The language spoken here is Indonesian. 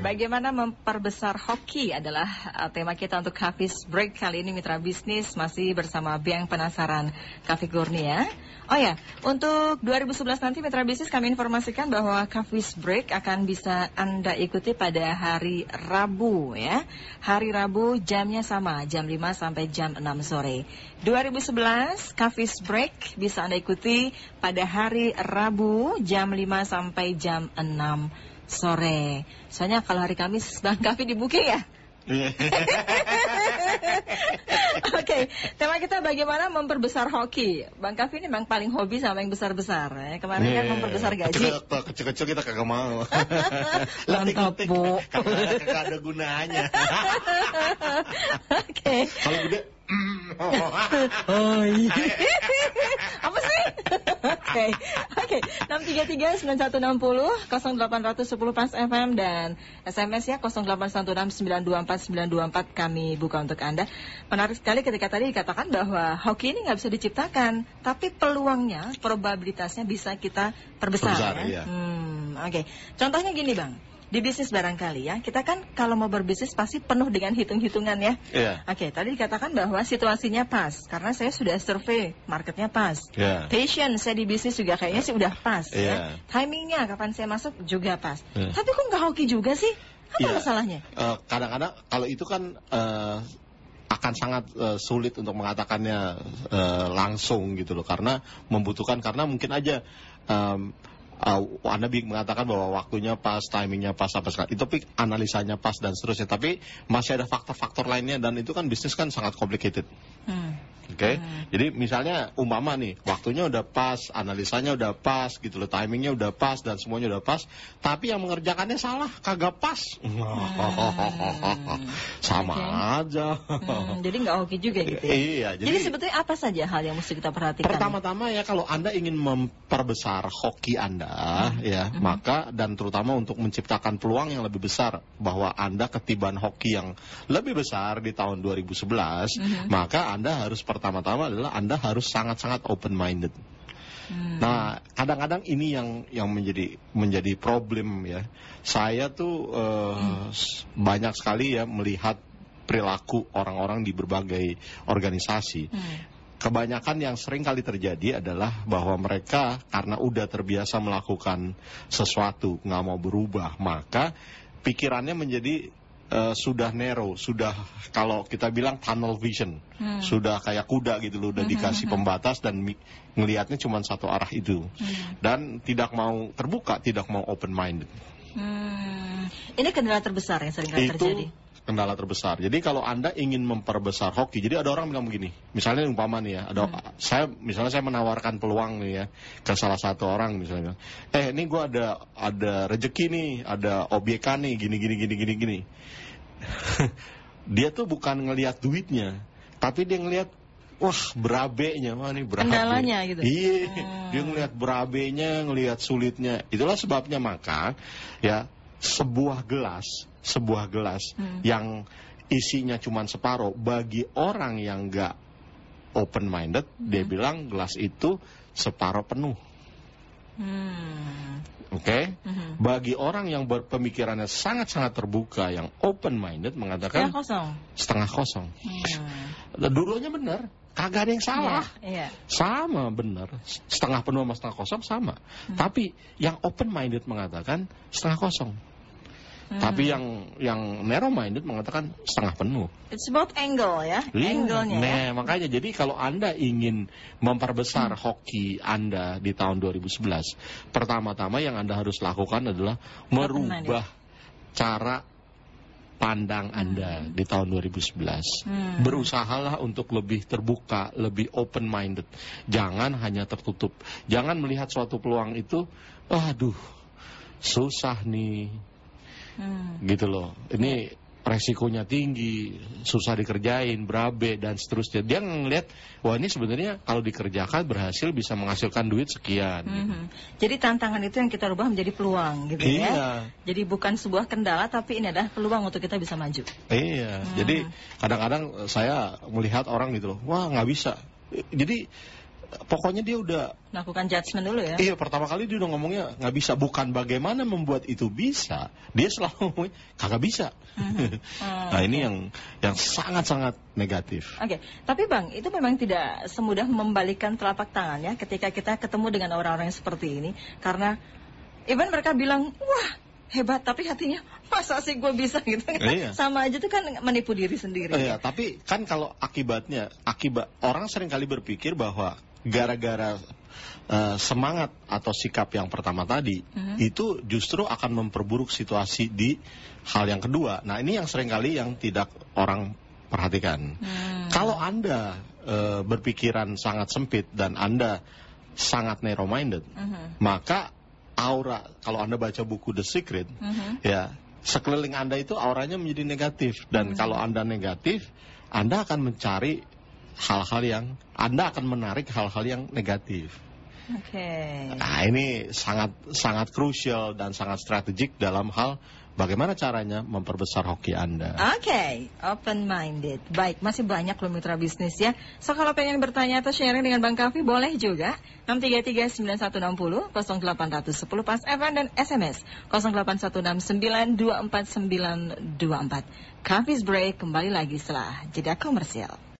bagaimana memperbesar hoki adalah tema kita untuk Hafiz Break kali ini. Mitra bisnis masih bersama Biang Penasaran Cafe Kurnia. Oh ya, untuk 2011 nanti Mitra bisnis kami informasikan bahwa Hafiz Break akan bisa Anda ikuti pada hari Rabu ya. Hari Rabu jamnya sama, jam 5 sampai jam 6 sore. 2011 Hafiz Break bisa Anda ikuti pada hari Rabu jam 5 sampai jam 6 sore. Soalnya kalau hari Kamis Bang Kafi di booking ya. Oke, tema kita bagaimana memperbesar hoki. Bang Kafi ini memang paling hobi sama yang besar-besar ya. Kemarin kan memperbesar gaji. Kecil-kecil kita kagak mau. Mantap, Bu. Kagak ada gunanya. Oke. Kalau gede oh iya. Apa sih? Oke. 633-9160 0810 pas FM dan SMS ya 0816924924 kami buka untuk Anda. Menarik sekali ketika tadi dikatakan bahwa hoki ini nggak bisa diciptakan, tapi peluangnya, probabilitasnya bisa kita perbesar ya. Iya. Oke. Contohnya gini Bang. Di bisnis barangkali ya, kita kan kalau mau berbisnis pasti penuh dengan hitung-hitungan ya. Iya. Oke, tadi dikatakan bahwa situasinya pas, karena saya sudah survei, marketnya pas. Iya. Passion saya di bisnis juga kayaknya sih udah pas ya. Iya. Timingnya kapan saya masuk juga pas. Iya. Tapi kok nggak hoki juga sih? Apa Iya. masalahnya? Kadang-kadang kalau itu kan akan sangat sulit untuk mengatakannya langsung gitu loh, karena membutuhkan, karena mungkin aja Anda mengatakan bahwa waktunya pas, timingnya pas, apa sekali. Itu analisanya pas dan seterusnya. Tapi masih ada faktor-faktor lainnya dan itu kan bisnis kan sangat complicated. Oke. Jadi misalnya umpama nih, waktunya udah pas, analisanya udah pas gitu loh, timingnya udah pas dan semuanya udah pas, tapi yang mengerjakannya salah, kagak pas. Sama aja. Jadi nggak hoki juga gitu ya? Iya. Jadi sebetulnya apa saja hal yang mesti kita perhatikan? Pertama-tama ya, kalau Anda ingin memperbesar hoki Anda ya, maka dan terutama untuk menciptakan peluang yang lebih besar bahwa Anda ketiban hoki yang lebih besar di tahun 2011, maka Anda harus pertama-tama adalah Anda harus sangat-sangat open-minded. Nah, kadang-kadang ini yang menjadi problem ya. Saya tuh banyak sekali ya melihat perilaku orang-orang di berbagai organisasi. Kebanyakan yang sering kali terjadi adalah bahwa mereka karena udah terbiasa melakukan sesuatu, nggak mau berubah, maka pikirannya menjadi sudah narrow, sudah kalau kita bilang tunnel vision, sudah kayak kuda gitu loh, udah dikasih pembatas dan ngelihatnya cuma satu arah itu, dan tidak mau terbuka, tidak mau open minded. Ini kendala terbesar yang sering kali terjadi. Kendala terbesar. Jadi kalau Anda ingin memperbesar hoki, jadi ada orang bilang begini, misalnya umpama nih ya, saya menawarkan peluang nih ya ke salah satu orang misalnya, ini gue ada rezeki nih, ada OBK nih, gini. Dia tuh bukan ngelihat duitnya, tapi dia ngelihat berabenya, nih berabe. Kendalanya gitu. Iya, dia ngelihat berabenya, ngelihat sulitnya. Itulah sebabnya maka ya sebuah gelas yang isinya cuma separuh, bagi orang yang nggak open minded, dia bilang gelas itu separuh penuh. Oke? Bagi orang yang berpemikirannya sangat-sangat terbuka, yang open minded, mengatakan setengah kosong. Dua-duanya benar, kagak ada yang salah. Sama benar, setengah penuh sama setengah kosong sama. Tapi yang open minded mengatakan setengah kosong. Tapi yang narrow minded mengatakan setengah penuh. It's about angle ya, angle-nya. Nah, makanya jadi kalau Anda ingin memperbesar hoki Anda di tahun 2011, pertama-tama yang Anda harus lakukan adalah merubah cara pandang Anda di tahun 2011. Berusahalah untuk lebih terbuka, lebih open minded. Jangan hanya tertutup. Jangan melihat suatu peluang itu, susah nih. Gitu loh, ini resikonya tinggi, susah dikerjain, berabe dan seterusnya. Dia ngelihat, wah ini sebenarnya kalau dikerjakan berhasil, bisa menghasilkan duit sekian. Jadi tantangan itu yang kita rubah menjadi peluang gitu ya. Jadi bukan sebuah kendala, tapi ini adalah peluang untuk kita bisa maju. Jadi kadang-kadang saya melihat orang gitu loh, wah nggak bisa. Jadi pokoknya dia udah Melakukan judgement dulu ya. Iya, pertama kali dia udah ngomongnya nggak bisa. Bukan bagaimana membuat itu bisa. Dia selalu ngomongnya kagak bisa. Nah, ini yang sangat-sangat negatif. Oke, tapi Bang, itu memang tidak semudah membalikan telapak tangan ya ketika kita ketemu dengan orang-orang yang seperti ini. Karena even mereka bilang, wah hebat, tapi hatinya, masa sih gue bisa gitu kan. Iya. Sama aja tuh kan menipu diri sendiri. Iya, tapi kan kalau akibat orang sering kali berpikir bahwa gara-gara semangat atau sikap yang pertama tadi itu justru akan memperburuk situasi di hal yang kedua. Nah, ini yang seringkali yang tidak orang perhatikan. Kalau Anda berpikiran sangat sempit dan Anda sangat narrow minded, maka aura, kalau Anda baca buku The Secret, ya, sekeliling Anda itu auranya menjadi negatif. Dan kalau Anda negatif, Anda akan mencari hal-hal yang, Anda akan menarik hal-hal yang negatif. Oke. Nah, ini sangat krusial dan sangat strategik dalam hal bagaimana caranya memperbesar hoki Anda. Oke, open-minded. Baik, masih banyak loh mitra bisnis ya. So, kalau pengen bertanya atau sharing dengan Bang Kafi, boleh juga. 633-9160, 0810 pas FM dan SMS 0816924924. Kafi's Break kembali lagi setelah jeda komersial.